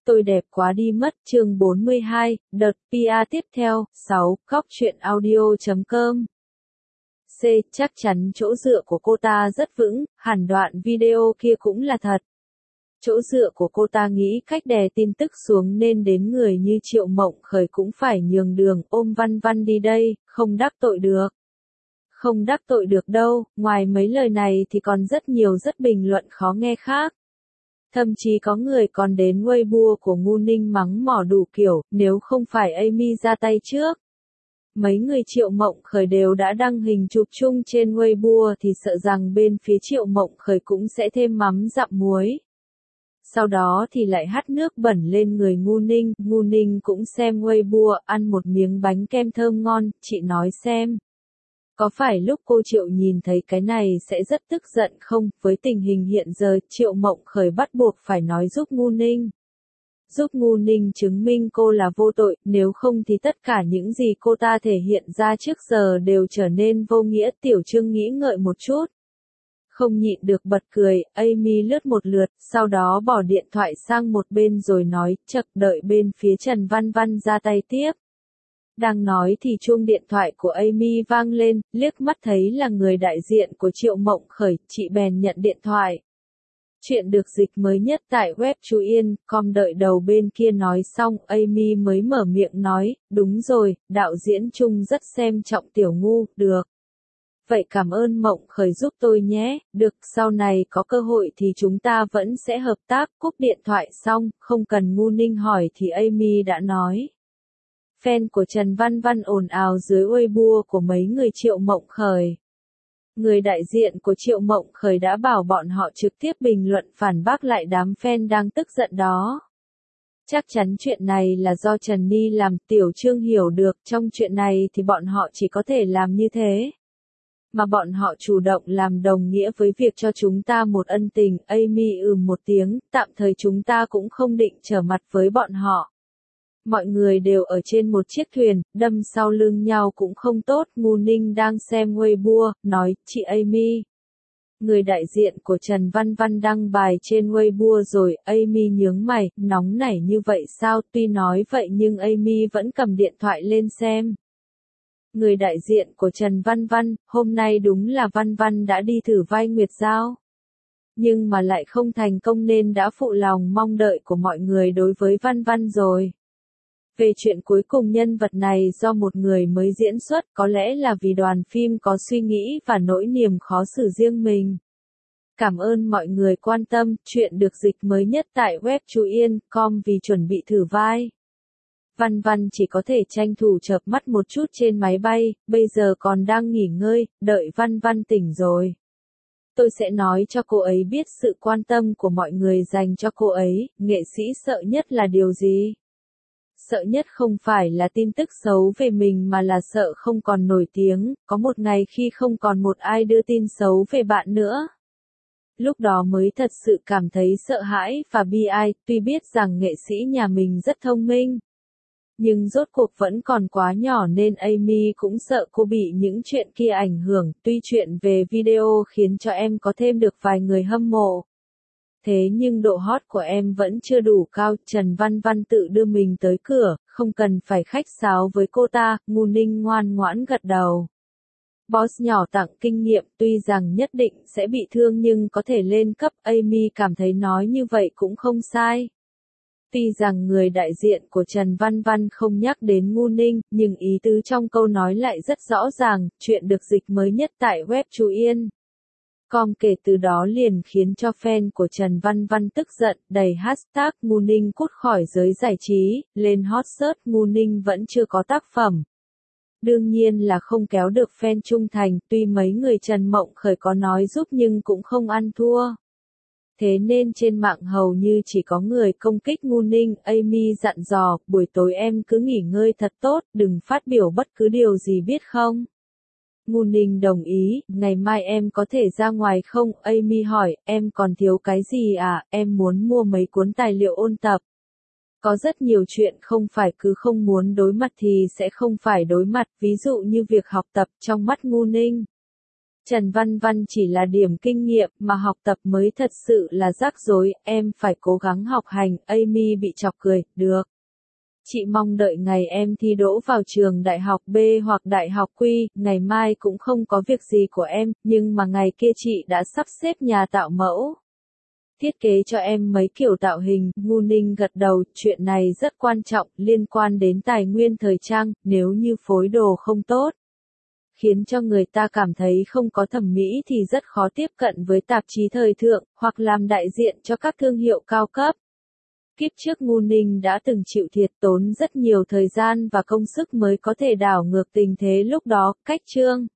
Tôi đẹp quá đi mất, chương 42, đợt PR tiếp theo, 6, góc truyện audio.com. C. Chắc chắn chỗ dựa của cô ta rất vững, hẳn đoạn video kia cũng là thật. Chỗ dựa của cô ta nghĩ cách đè tin tức xuống nên đến người như Triệu Mộng Khởi cũng phải nhường đường, ôm Văn Văn đi đây, không đắc tội được. Không đắc tội được đâu, ngoài mấy lời này thì còn rất nhiều rất bình luận khó nghe khác. Thậm chí có người còn đến Weibo của Ngu Ninh mắng mỏ đủ kiểu, nếu không phải Amy ra tay trước. Mấy người Triệu Mộng Khởi đều đã đăng hình chụp chung trên Weibo thì sợ rằng bên phía Triệu Mộng Khởi cũng sẽ thêm mắm dặm muối. Sau đó thì lại hắt nước bẩn lên người Ngu Ninh cũng xem Weibo, ăn một miếng bánh kem thơm ngon, chị nói xem. Có phải lúc cô Triệu nhìn thấy cái này sẽ rất tức giận không? Với tình hình hiện giờ, Triệu Mộng Khởi bắt buộc phải nói giúp Ngu Ninh. Giúp Ngu Ninh chứng minh cô là vô tội, nếu không thì tất cả những gì cô ta thể hiện ra trước giờ đều trở nên vô nghĩa. Tiểu Trương nghĩ ngợi một chút. Không nhịn được bật cười, Amy lướt một lượt, sau đó bỏ điện thoại sang một bên rồi nói, chậc đợi bên phía Trần Văn Văn ra tay tiếp. Đang nói thì chuông điện thoại của Amy vang lên, liếc mắt thấy là người đại diện của Triệu Mộng Khởi, chị bèn nhận điện thoại. Chuyện được dịch mới nhất tại web Chú Yên.com. Đợi đầu bên kia nói xong, Amy mới mở miệng nói, đúng rồi, đạo diễn Trung rất xem trọng Tiểu Ngu, được. Vậy cảm ơn Mộng Khởi giúp tôi nhé, được, sau này có cơ hội thì chúng ta vẫn sẽ hợp tác. Cúp điện thoại xong, không cần Ngu Ninh hỏi thì Amy đã nói. Fan của Trần Văn Văn ồn ào dưới Weibo của mấy người Triệu Mộng Khởi. Người đại diện của Triệu Mộng Khởi đã bảo bọn họ trực tiếp bình luận phản bác lại đám fan đang tức giận đó. Chắc chắn chuyện này là do Trần Ni làm. Tiểu Trương hiểu được, trong chuyện này thì bọn họ chỉ có thể làm như thế. Mà bọn họ chủ động làm đồng nghĩa với việc cho chúng ta một ân tình. Amy một tiếng, tạm thời chúng ta cũng không định trở mặt với bọn họ. Mọi người đều ở trên một chiếc thuyền, đâm sau lưng nhau cũng không tốt. Ngu Ninh đang xem Weibo, nói, chị Amy. Người đại diện của Trần Văn Văn đăng bài trên Weibo rồi, Amy nhướng mày, nóng nảy như vậy sao? Tuy nói vậy nhưng Amy vẫn cầm điện thoại lên xem. Người đại diện của Trần Văn Văn, hôm nay đúng là Văn Văn đã đi thử vai Nguyệt Giao. Nhưng mà lại không thành công nên đã phụ lòng mong đợi của mọi người đối với Văn Văn rồi. Về chuyện cuối cùng nhân vật này do một người mới diễn xuất, có lẽ là vì đoàn phim có suy nghĩ và nỗi niềm khó xử riêng mình. Cảm ơn mọi người quan tâm, chuyện được dịch mới nhất tại web Chú Yên.com vì chuẩn bị thử vai. Văn Văn chỉ có thể tranh thủ chợp mắt một chút trên máy bay, bây giờ còn đang nghỉ ngơi, đợi Văn Văn tỉnh rồi. Tôi sẽ nói cho cô ấy biết sự quan tâm của mọi người dành cho cô ấy. Nghệ sĩ sợ nhất là điều gì? Sợ nhất không phải là tin tức xấu về mình mà là sợ không còn nổi tiếng, có một ngày khi không còn một ai đưa tin xấu về bạn nữa. Lúc đó mới thật sự cảm thấy sợ hãi và bi ai, tuy biết rằng nghệ sĩ nhà mình rất thông minh. Nhưng rốt cuộc vẫn còn quá nhỏ nên Amy cũng sợ cô bị những chuyện kia ảnh hưởng, tuy chuyện về video khiến cho em có thêm được vài người hâm mộ. Thế nhưng độ hot của em vẫn chưa đủ cao, Trần Văn Văn tự đưa mình tới cửa, không cần phải khách sáo với cô ta. Ngu Ninh ngoan ngoãn gật đầu. Boss nhỏ tặng kinh nghiệm, tuy rằng nhất định sẽ bị thương nhưng có thể lên cấp. Amy cảm thấy nói như vậy cũng không sai. Tuy rằng người đại diện của Trần Văn Văn không nhắc đến Ngu Ninh, nhưng ý tứ trong câu nói lại rất rõ ràng, chuyện được dịch mới nhất tại web Chú Yên.com kể từ đó liền khiến cho fan của Trần Văn Văn tức giận, đầy hashtag Ngu Ninh cút khỏi giới giải trí, lên hot search. Ngu Ninh vẫn chưa có tác phẩm. Đương nhiên là không kéo được fan trung thành, tuy mấy người Trần Mộng Khởi có nói giúp nhưng cũng không ăn thua. Thế nên trên mạng hầu như chỉ có người công kích Ngu Ninh. Amy dặn dò, buổi tối em cứ nghỉ ngơi thật tốt, đừng phát biểu bất cứ điều gì biết không? Ngu Ninh đồng ý, ngày mai em có thể ra ngoài không? Amy hỏi, em còn thiếu cái gì à? Em muốn mua mấy cuốn tài liệu ôn tập. Có rất nhiều chuyện không phải cứ không muốn đối mặt thì sẽ không phải đối mặt, ví dụ như việc học tập trong mắt Ngu Ninh. Trần Văn Văn chỉ là điểm kinh nghiệm mà học tập mới thật sự là rắc rối, em phải cố gắng học hành, Amy bị chọc cười, được. Chị mong đợi ngày em thi đỗ vào trường đại học B hoặc đại học Q, ngày mai cũng không có việc gì của em, nhưng mà ngày kia chị đã sắp xếp nhà tạo mẫu. Thiết kế cho em mấy kiểu tạo hình, Ngu Ninh gật đầu, chuyện này rất quan trọng, liên quan đến tài nguyên thời trang, nếu như phối đồ không tốt, khiến cho người ta cảm thấy không có thẩm mỹ thì rất khó tiếp cận với tạp chí thời thượng, hoặc làm đại diện cho các thương hiệu cao cấp. Kiếp trước Ngu Ninh đã từng chịu thiệt tốn rất nhiều thời gian và công sức mới có thể đảo ngược tình thế lúc đó, cách chương.